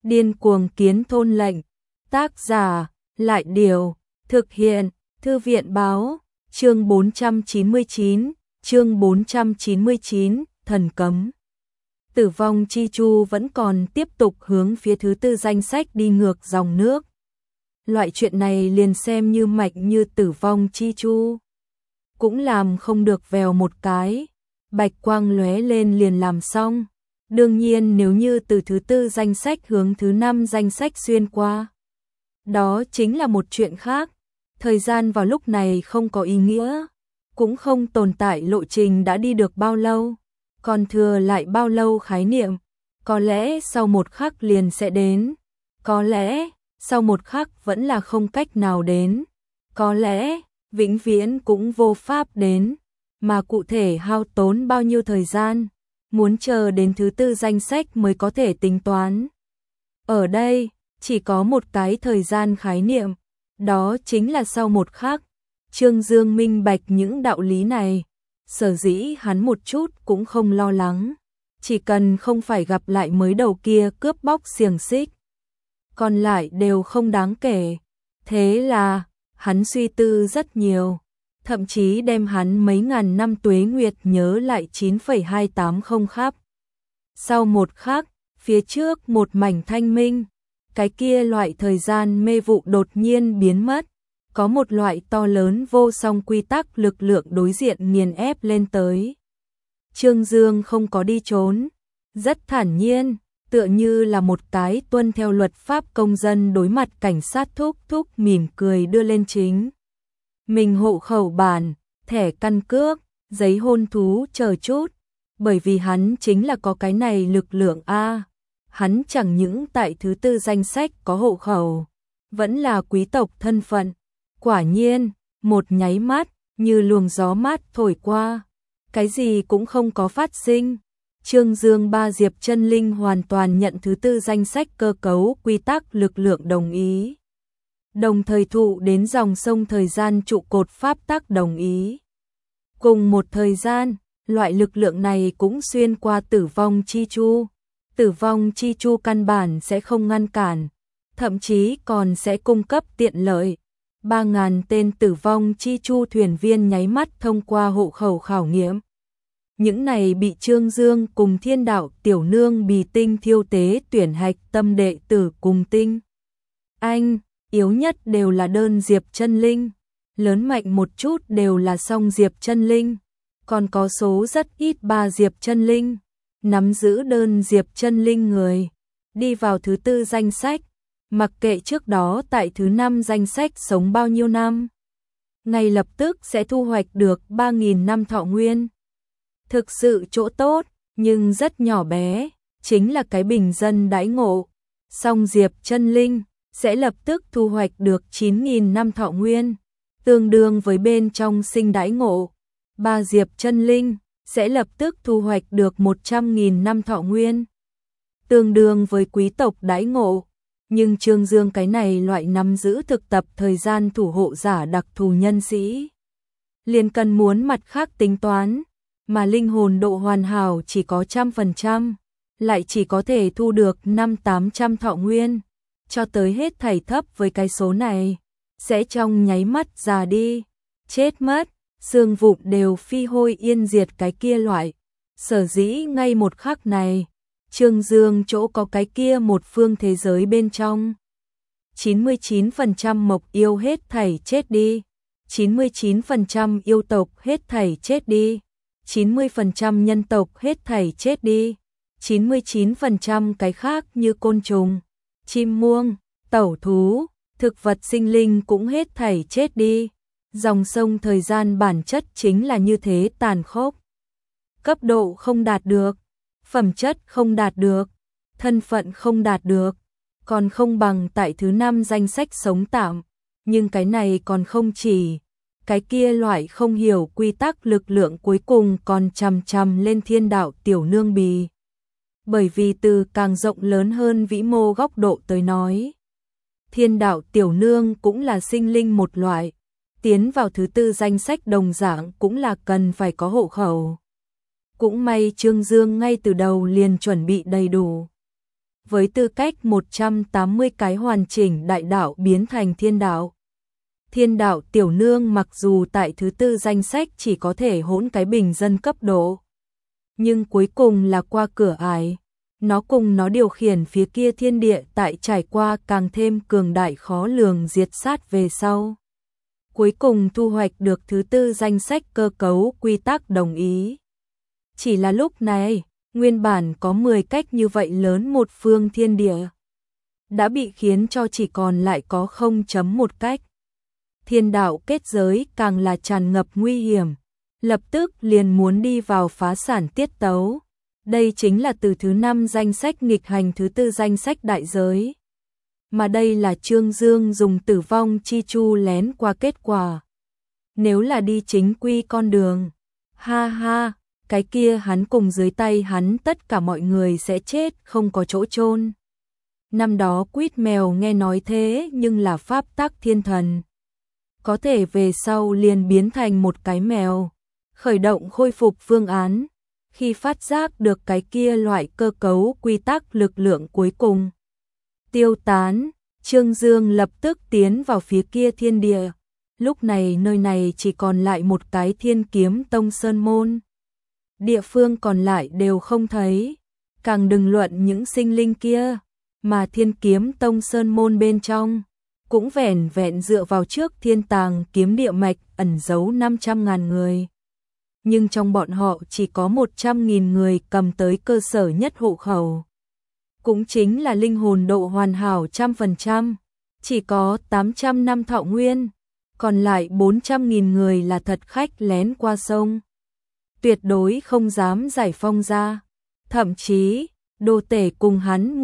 Điên cuồng kiến thôn lệnh. Tác giả, Lại Điều. Thực hiện, Thư viện báo. Chương 499, thần cấm. Tử vong chi chu vẫn còn tiếp tục hướng phía thứ tư danh sách đi ngược dòng nước. Loại chuyện này liền xem như mạnh như tử vong chi chu cũng làm không được vèo một cái, bạch quang lóe lên liền làm xong. Đương nhiên nếu như từ thứ tư danh sách hướng thứ năm danh sách xuyên qua, đó chính là một chuyện khác. Thời gian vào lúc này không có ý nghĩa, cũng không tồn tại lộ trình đã đi được bao lâu, còn thừa lại bao lâu khái niệm. Có lẽ sau một khắc liền sẽ đến, có lẽ sau một khắc vẫn là không cách nào đến, có lẽ vĩnh viễn cũng vô pháp đến, mà cụ thể hao tốn bao nhiêu thời gian, muốn chờ đến thứ tư danh sách mới có thể tính toán. Ở đây, chỉ có một cái thời gian khái niệm, đó chính là sau một khắc. Trương Dương minh bạch những đạo lý này, sở dĩ hắn một chút cũng không lo lắng, chỉ cần không phải gặp lại mới đầu kia cướp bóc xiềng xích, còn lại đều không đáng kể. Thế là, hắn suy tư rất nhiều, thậm chí đem hắn mấy ngàn năm tuế nguyệt nhớ lại 9,280 khắp. Sau một khắc, phía trước một mảnh thanh minh, cái kia loại thời gian mê vụ đột nhiên biến mất, có một loại to lớn vô song quy tắc lực lượng đối diện nghiền ép lên tới. Trương Dương không có đi trốn, rất thản nhiên, tựa như là một cái tuân theo luật pháp công dân đối mặt cảnh sát thúc thúc mỉm cười đưa lên chính mình hộ khẩu bản, thẻ căn cước, giấy hôn thú chờ chút, bởi vì hắn chính là có cái này lực lượng a. Hắn chẳng những tại thứ tư danh sách có hộ khẩu, vẫn là quý tộc thân phận. Quả nhiên, một nháy mắt, như luồng gió mát thổi qua, cái gì cũng không có phát sinh. Trương Dương ba Diệp chân linh hoàn toàn nhận thứ tư danh sách cơ cấu quy tắc lực lượng đồng ý. Đồng thời thụ đến dòng sông thời gian trụ cột pháp tắc đồng ý. Cùng một thời gian, loại lực lượng này cũng xuyên qua tử vong chi chu. Tử vong chi chu căn bản sẽ không ngăn cản, thậm chí còn sẽ cung cấp tiện lợi. 3.000 tên tử vong chi chu thuyền viên nháy mắt thông qua hộ khẩu khảo nghiệm. Những này bị Trương Dương cùng Thiên Đạo Tiểu Nương Bì Tinh thiêu tế tuyển hạch tâm đệ tử cùng tinh. Anh, yếu nhất đều là đơn Diệp chân linh, lớn mạnh một chút đều là song Diệp chân linh, còn có số rất ít 3 Diệp chân linh. Nắm giữ đơn Diệp chân linh người, đi vào thứ tư danh sách, mặc kệ trước đó tại thứ năm danh sách sống bao nhiêu năm, ngay lập tức sẽ thu hoạch được 3.000 năm thọ nguyên. Thực sự chỗ tốt, nhưng rất nhỏ bé, chính là cái bình dân đãi ngộ. Song Diệp chân linh sẽ lập tức thu hoạch được 9.000 năm thọ nguyên, tương đương với bên trong sinh đãi ngộ. 3 Diệp chân linh sẽ lập tức thu hoạch được 100.000 năm thọ nguyên, tương đương với quý tộc đãi ngộ. Nhưng Trương Dương cái này loại nắm giữ thực tập thời gian thủ hộ giả đặc thù nhân sĩ, liền cần muốn mặt khác tính toán, mà linh hồn độ hoàn hảo chỉ có 100%, lại chỉ có thể thu được 500-800 thọ nguyên, cho tới hết thảy thấp với cái số này, sẽ trong nháy mắt già đi, chết mất. Xương vụn đều phi hôi yên diệt cái kia loại. Sở dĩ ngay một khắc này, Trương Dương chỗ có cái kia một phương thế giới bên trong. 99% mộc yêu hết thảy chết đi, 99% yêu tộc hết thảy chết đi, 90% nhân tộc hết thảy chết đi, 99% cái khác như côn trùng, chim muông, tẩu thú, thực vật sinh linh cũng hết thảy chết đi. Dòng sông thời gian bản chất chính là như thế tàn khốc. Cấp độ không đạt được, phẩm chất không đạt được, thân phận không đạt được, còn không bằng tại thứ năm danh sách sống tạm. Nhưng cái này còn không chỉ, cái kia loại không hiểu quy tắc lực lượng cuối cùng còn chằm chằm lên Thiên Đạo Tiểu Nương Bì. Bởi vì từ càng rộng lớn hơn vĩ mô góc độ tới nói, Thiên Đạo Tiểu Nương cũng là sinh linh một loại. Tiến vào thứ tư danh sách đồng dạng cũng là cần phải có hộ khẩu. Cũng may Trương Dương ngay từ đầu liền chuẩn bị đầy đủ. với tư cách 180 cái hoàn chỉnh đại đạo biến thành thiên đạo. Thiên đạo tiểu nương mặc dù tại thứ tư danh sách chỉ có thể hỗn cái bình dân cấp độ, nhưng cuối cùng là qua cửa ải. Nó cùng nó điều khiển phía kia thiên địa tại trải qua càng thêm cường đại khó lường diệt sát về sau. Cuối cùng thu hoạch được thứ tư danh sách cơ cấu quy tắc đồng ý. Chỉ là lúc này, nguyên bản có 10 cách như vậy lớn một phương thiên địa, đã bị khiến cho chỉ còn lại có 0.1 cách. Thiên đạo kết giới càng là tràn ngập nguy hiểm, lập tức liền muốn đi vào phá sản tiết tấu. Đây chính là từ thứ 5 danh sách nghịch hành thứ tư danh sách đại giới. Mà đây là Trương Dương dùng tử vong chi chu lén qua kết quả. Nếu là đi chính quy con đường, ha ha, cái kia hắn cùng dưới tay hắn tất cả mọi người sẽ chết không có chỗ chôn. Năm đó quýt mèo nghe nói thế nhưng là pháp tắc thiên thần. Có thể về sau liền biến thành một cái mèo, khởi động khôi phục phương án. Khi phát giác được cái kia loại cơ cấu quy tắc lực lượng cuối cùng tiêu tán, Trương Dương lập tức tiến vào phía kia thiên địa. Lúc này nơi này chỉ còn lại một cái Thiên Kiếm Tông sơn môn. Địa phương còn lại đều không thấy, càng đừng luận những sinh linh kia, mà Thiên Kiếm Tông sơn môn bên trong cũng vẻn vẹn dựa vào trước thiên tàng kiếm địa mạch ẩn giấu 500.000 người. Nhưng trong bọn họ chỉ có 100.000 người cầm tới cơ sở nhất hộ khẩu. Cũng chính là linh hồn độ hoàn hảo 100%, chỉ có 800 năm thọ nguyên, còn lại 400.000 người là thật khách lén qua sông. Tuyệt đối không dám giải phong ra. Thậm chí, đồ tể cùng hắn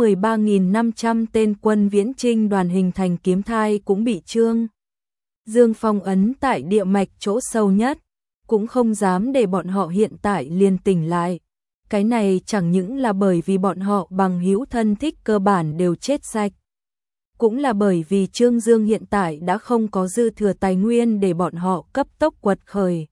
13.500 tên quân viễn trinh đoàn hình thành kiếm thai cũng bị Trương Dương phong ấn tại địa mạch chỗ sâu nhất, cũng không dám để bọn họ hiện tại liền tỉnh lại. Cái này chẳng những là bởi vì bọn họ bằng hữu thân thích cơ bản đều chết sạch, cũng là bởi vì Trương Dương hiện tại đã không có dư thừa tài nguyên để bọn họ cấp tốc quật khởi.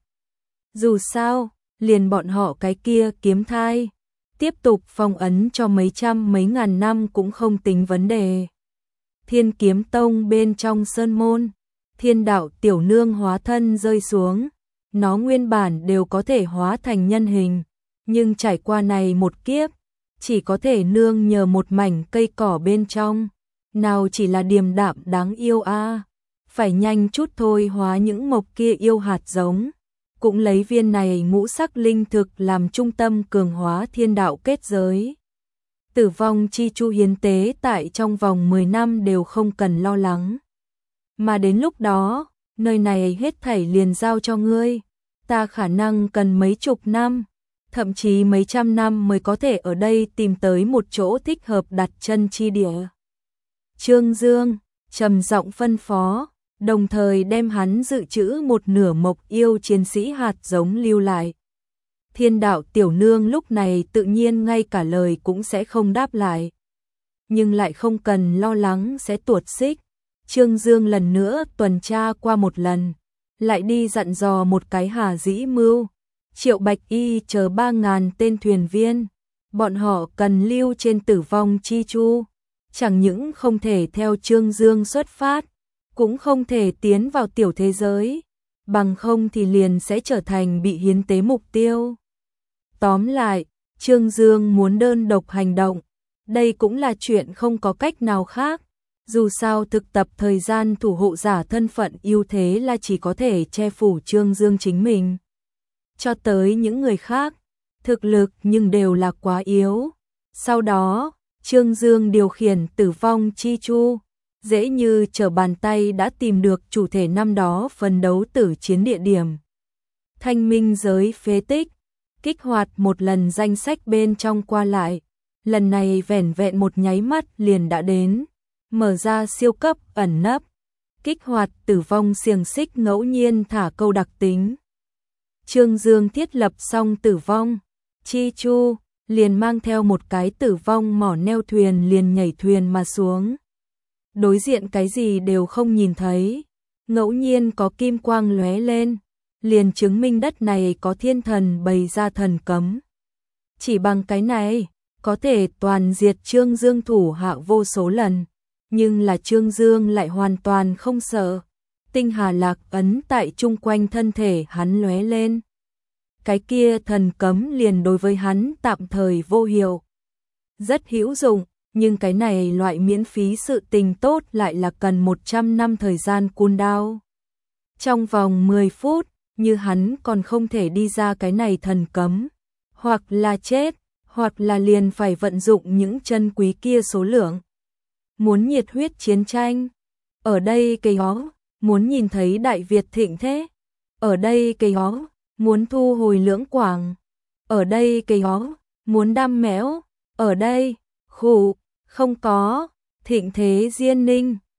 Dù sao, liền bọn họ cái kia kiếm thai, tiếp tục phong ấn cho mấy trăm mấy ngàn năm cũng không tính vấn đề. Thiên Kiếm Tông bên trong sơn môn, thiên đạo tiểu nương hóa thân rơi xuống, nó nguyên bản đều có thể hóa thành nhân hình, nhưng trải qua này một kiếp, chỉ có thể nương nhờ một mảnh cây cỏ bên trong, nào chỉ là điềm đạm đáng yêu a, phải nhanh chút thôi hóa những mộc kia yêu hạt giống, cũng lấy viên này ngũ sắc linh thực làm trung tâm cường hóa thiên đạo kết giới. Tử vong chi chu hiến tế tại trong vòng 10 năm đều không cần lo lắng. Mà đến lúc đó, nơi này hết thảy liền giao cho ngươi, ta khả năng cần mấy chục năm, thậm chí mấy trăm năm mới có thể ở đây tìm tới một chỗ thích hợp đặt chân chi địa. Trương Dương trầm giọng phân phó, đồng thời đem hắn dự trữ một nửa mộc yêu chiến sĩ hạt giống lưu lại. Thiên đạo tiểu nương lúc này tự nhiên ngay cả lời cũng sẽ không đáp lại, nhưng lại không cần lo lắng sẽ tuột xích. Trương Dương lần nữa tuần tra qua một lần, lại đi dặn dò một cái Hà Dĩ Mưu, Triệu Bạch Y chờ 3.000 tên thuyền viên, bọn họ cần lưu trên tử vong chi chu, chẳng những không thể theo Trương Dương xuất phát, cũng không thể tiến vào tiểu thế giới, bằng không thì liền sẽ trở thành bị hiến tế mục tiêu. Tóm lại, Trương Dương muốn đơn độc hành động, đây cũng là chuyện không có cách nào khác. Dù sao thực tập thời gian thủ hộ giả thân phận ưu thế là chỉ có thể che phủ Trương Dương chính mình. Cho tới những người khác, thực lực nhưng đều là quá yếu. Sau đó, Trương Dương điều khiển tử vong chi chu, dễ như trở bàn tay đã tìm được chủ thể năm đó phân đấu tử chiến địa điểm. Thanh minh giới phế tích, kích hoạt một lần danh sách bên trong qua lại, lần này vẻn vẹn một nháy mắt liền đã đến. Mở ra siêu cấp ẩn nấp, kích hoạt tử vong xiềng xích ngẫu nhiên thả câu đặc tính. Trương Dương thiết lập xong tử vong chi chu, liền mang theo một cái tử vong mỏ neo thuyền liền nhảy thuyền mà xuống. Đối diện cái gì đều không nhìn thấy, ngẫu nhiên có kim quang lóe lên, liền chứng minh đất này có thiên thần bày ra thần cấm. Chỉ bằng cái này, có thể toàn diệt Trương Dương thủ hạ vô số lần, nhưng là Trương Dương lại hoàn toàn không sợ. Tinh hà lạc ấn tại chung quanh thân thể hắn lóe lên. Cái kia thần cấm liền đối với hắn tạm thời vô hiệu. Rất hữu dụng, nhưng cái này loại miễn phí sự tình tốt lại là cần 100 năm thời gian cooldown. Trong vòng 10 phút, như hắn còn không thể đi ra cái này thần cấm, hoặc là chết, hoặc là liền phải vận dụng những chân quý kia số lượng. Muốn nhiệt huyết chiến tranh, ở đây cây hó, muốn nhìn thấy Đại Việt thịnh thế, ở đây cây hó, muốn thu hồi Lưỡng Quảng, ở đây cây hó, muốn đam mẽo, ở đây, khủ, không có, thịnh thế Diên Ninh.